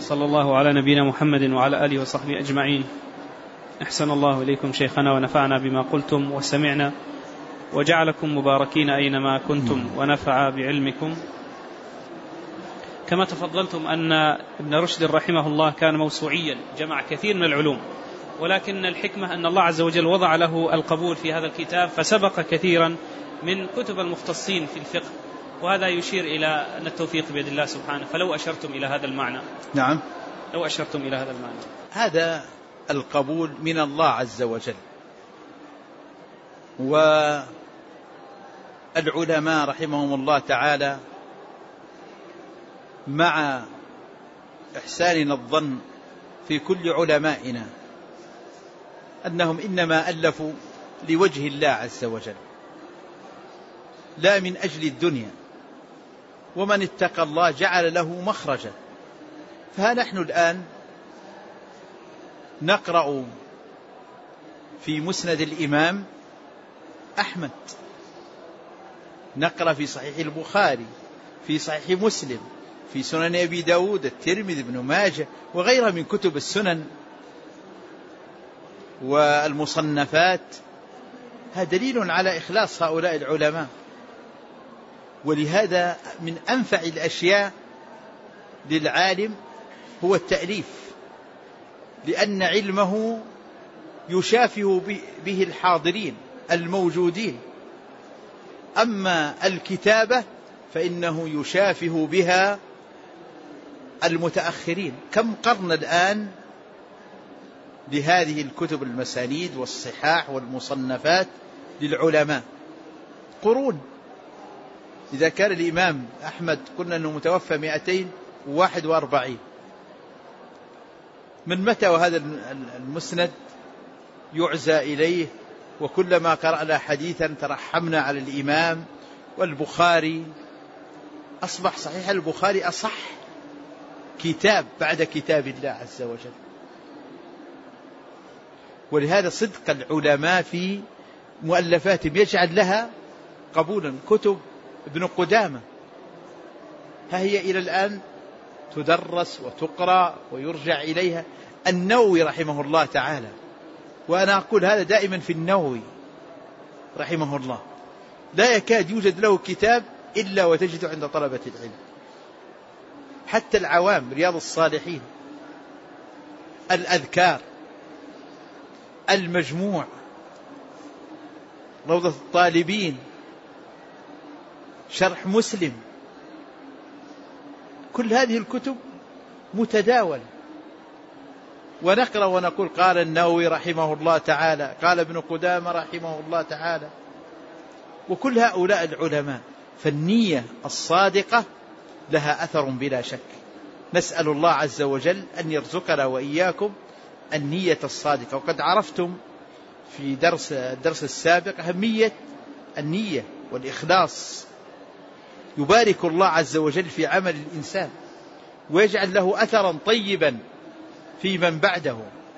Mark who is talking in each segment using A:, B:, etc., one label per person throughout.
A: صلى الله على نبينا محمد وعلى آله وصحبه أجمعين. أحسن الله إليكم شيخنا ونفعنا بما قلتم وسمعنا وجعلكم مباركين أينما كنتم ونفع بعلمكم. كما تفضلتم أن ابن رشد رحمه الله كان موسوعيا، جمع كثير من العلوم، ولكن الحكمة أن الله عز وجل وضع له القبول في هذا الكتاب فسبق كثيرا من كتب المختصين في الفقه، وهذا يشير إلى أن التوفيق بيد الله سبحانه. فلو أشرتم إلى هذا المعنى.
B: نعم،
A: لو أشرتم إلى هذا المعنى.
B: هذا القبول من الله عز وجل. والعلماء رحمهم الله تعالى مع إحساننا الظن في كل علمائنا أنهم إنما ألفوا لوجه الله عز وجل لا من أجل الدنيا، ومن اتقى الله جعل له مخرجا. فها نحن الآن نقرأ في مسند الإمام أحمد، نقرأ في صحيح البخاري، في صحيح مسلم، في سنن أبي داود، الترمذي، ابن ماجه وغيرها من كتب السنن والمصنفات. هذا دليل على إخلاص هؤلاء العلماء. ولهذا من أنفع الأشياء للعالم هو التأليف، لأن علمه يشافه به الحاضرين الموجودين، أما الكتابة فإنه يشافه بها المتأخرين. كم قرن الآن لهذه الكتب المسانيد والصحاح والمصنفات للعلماء، قرون. إذا كان الإمام أحمد قلنا أنه متوفى 241، من متى وهذا المسند يعزى إليه؟ وكلما قرأنا حديثا ترحمنا على الإمام. والبخاري أصبح صحيح البخاري أصح كتاب بعد كتاب الله عز وجل. ولهذا صدق العلماء في مؤلفاتهم يجعل لها قبولا. كتب ابن قدامة ها هي إلى الآن تدرس وتقرأ ويرجع إليها. النووي رحمه الله تعالى، وأنا أقول هذا دائما في النووي رحمه الله، لا يكاد يوجد له كتاب إلا وتجد عند طلبة العلم. حتى العوام، رياض الصالحين، الأذكار، المجموع، روضة الطالبين، شرح مسلم، كل هذه الكتب متداولة. ونقرأ ونقول قال النووي رحمه الله تعالى، قال ابن قدامة رحمه الله تعالى، وكل هؤلاء العلماء. فالنية الصادقة لها أثر بلا شك. نسأل الله عز وجل أن يرزقنا وإياكم النية الصادقة. وقد عرفتم في الدرس السابق أهمية النية والإخلاص. يبارك الله عز وجل في عمل الإنسان ويجعل له أثرا طيبا في من بعده.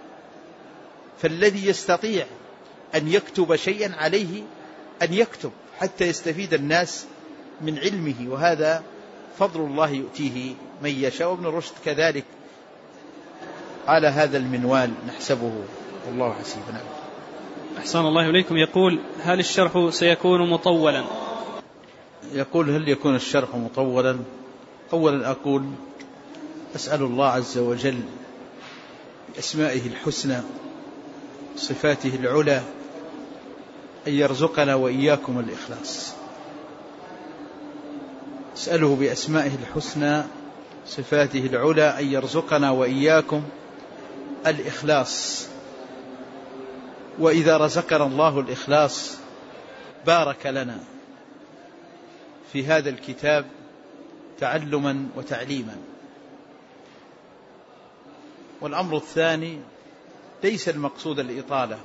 B: فالذي يستطيع أن يكتب شيئا عليه أن يكتب حتى يستفيد الناس من علمه، وهذا فضل الله يؤتيه من يشاء. وابن رشد كذلك على هذا المنوال نحسبه، والله حسيبنا.
A: أحسن الله إليكم. يقول هل الشرح سيكون مطولا؟
B: يقول هل يكون الشرح مطولا؟ أولا أقول أسأل الله عز وجل بأسمائه الحسنى صفاته العلى أن يرزقنا وإياكم الإخلاص. أسأله بأسمائه الحسنى صفاته العلى أن يرزقنا وإياكم الإخلاص. وإذا رزقنا الله الإخلاص بارك لنا في هذا الكتاب تعلما وتعليما. والأمر الثاني، ليس المقصود الإطالة،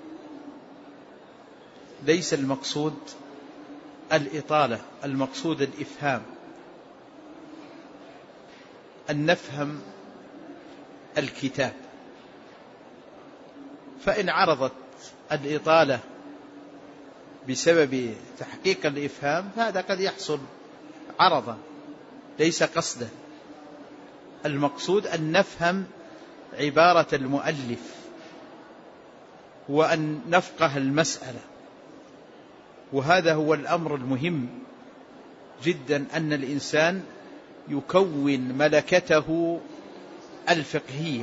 B: ليس المقصود الإطالة، المقصود الإفهام، أن نفهم الكتاب. فإن عرضت الإطالة بسبب تحقيق الإفهام فهذا قد يحصل عرضا ليس قصدا. المقصود أن نفهم عبارة المؤلف وأن نفقه المسألة، وهذا هو الأمر المهم جدا، أن الإنسان يكون ملكته الفقهية.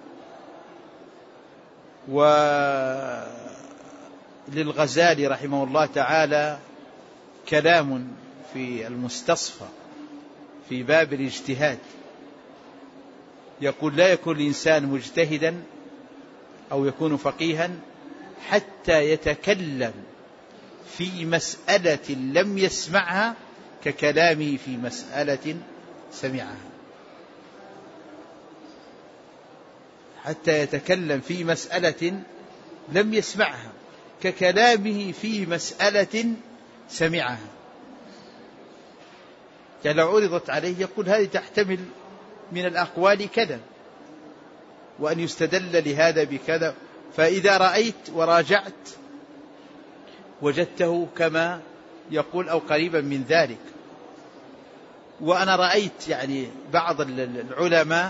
B: وللغزالي رحمه الله تعالى كلام في المستصفى في باب الاجتهاد، يقول: لا يكون الإنسان مجتهدا أو يكون فقيها حتى يتكلم في مسألة لم يسمعها ككلامه في مسألة سمعها. حتى يتكلم في مسألة لم يسمعها ككلامه في مسألة سمعها. يعني لو عرضت عليه يقول: هذه تحتمل من الأقوال كذا، وأن يستدل لهذا بكذا، فإذا رأيت وراجعت وجدته كما يقول أو قريبا من ذلك. وأنا رأيت يعني بعض العلماء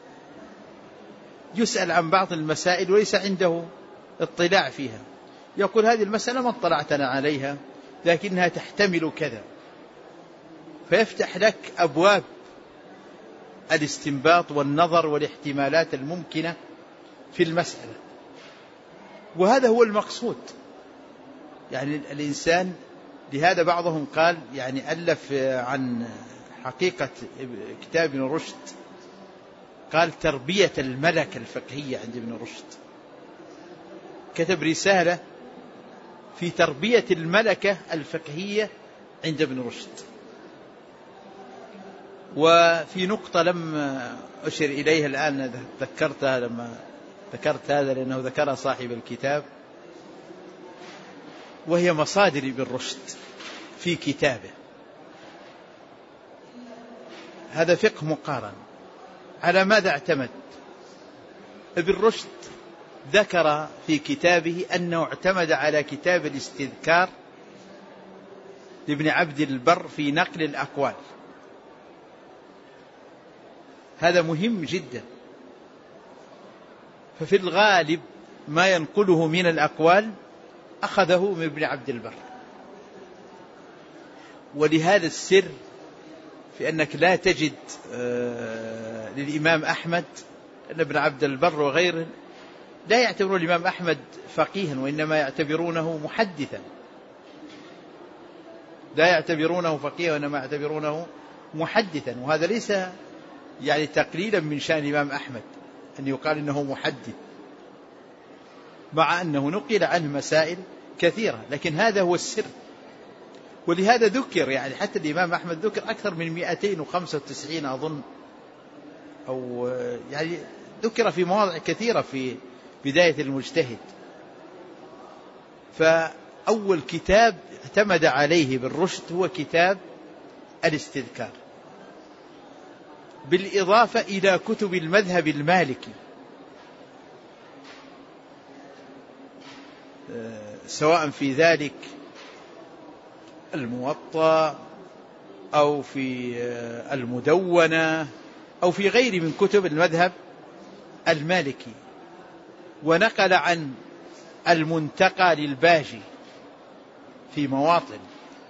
B: يسأل عن بعض المسائل وليس عنده اطلاع فيها، يقول: هذه المسألة ما اطلعتنا عليها لكنها تحتمل كذا، فيفتح لك أبواب الاستنباط والنظر والاحتمالات الممكنة في المسألة. وهذا هو المقصود. يعني الإنسان، لهذا بعضهم قال يعني ألف عن حقيقة كتاب ابن رشد، قال: تربية الملكة الفقهية عند ابن رشد. كتب رسالة في تربية الملكة الفقهية عند ابن رشد. وفي نقطة لم أشر إليها الآن ذكرتها لما ذكرت هذا، لأنه ذكرها صاحب الكتاب، وهي مصادر ابن رشد في كتابه. هذا فقه مقارن. على ماذا اعتمد؟ ابن رشد ذكر في كتابه أنه اعتمد على كتاب الاستذكار لابن عبد البر في نقل الأقوال. هذا مهم جدا. ففي الغالب ما ينقله من الأقوال أخذه من ابن عبد البر. ولهذا السر في أنك لا تجد للإمام أحمد أن ابن عبد البر وغيره لا يعتبرون الإمام أحمد فقيها، وإنما يعتبرونه محدثا. لا يعتبرونه فقيها وإنما يعتبرونه محدثا. وهذا ليس يعني تقليلا من شأن الإمام أحمد أن يقال إنه محدث، مع أنه نقل عنه مسائل كثيرة، لكن هذا هو السر. ولهذا ذكر يعني حتى الإمام أحمد ذكر أكثر من 295 أظن، أو يعني ذكر في مواضع كثيرة في بداية المجتهد. فأول كتاب اعتمد عليه بالرشد هو كتاب الاستذكار، بالإضافة إلى كتب المذهب المالكي، سواء في ذلك الموطأ أو في المدونة أو في غير من كتب المذهب المالكي. ونقل عن المنتقى للباجي في مواطن،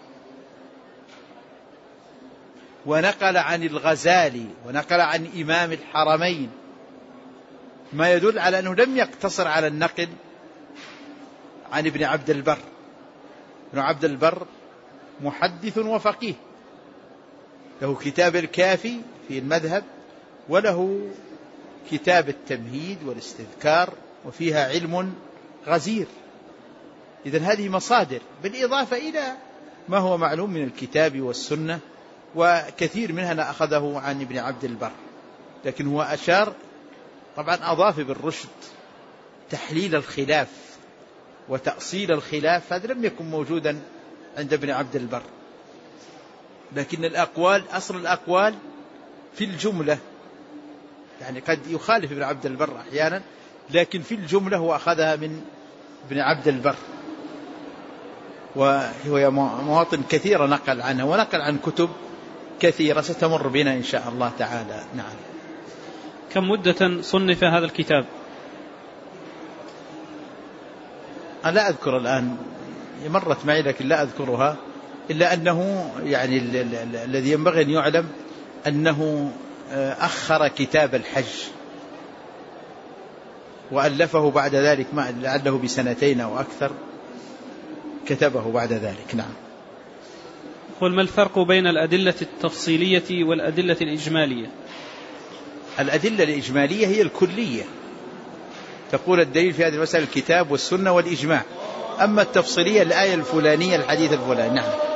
B: ونقل عن الغزالي، ونقل عن إمام الحرمين، ما يدل على أنه لم يقتصر على النقل عن ابن عبد البر. ابن عبد البر محدث وفقيه، له كتاب الكافي في المذهب، وله كتاب التمهيد والاستذكار، وفيها علم غزير. إذن هذه مصادر، بالإضافة إلى ما هو معلوم من الكتاب والسنة، وكثير منها أخذه عن ابن عبد البر. لكن هو أشار، طبعا أضاف بالرشد تحليل الخلاف وتأصيل الخلاف، هذا لم يكن موجودا عند ابن عبد البر. لكن الأقوال، أصل الأقوال في الجملة، يعني قد يخالف ابن عبد البر أحيانا، لكن في الجملة هو أخذها من ابن عبد البر. وهي مواطن كثيرة نقل عنها، ونقل عن كتب كثيرة ستمر بنا إن شاء الله تعالى. نعم.
A: كم مدة صنف هذا الكتاب؟
B: أنا لا أذكر الآن، مرت معي لكن لا أذكرها، إلا أنه يعني الذي ينبغي أن يعلم أنه أخر كتاب الحج وألفه بعد ذلك لعله بسنتين أو أكثر، كتبه بعد ذلك. نعم.
A: قل ما الفرق بين الأدلة التفصيلية والأدلة الإجمالية؟
B: الأدلة الإجمالية هي الكلية، تقول الدليل في هذه المسألة الكتاب والسنة والإجماع. أما التفصيلية الآية الفلانية الحديث الفلاني. نعم.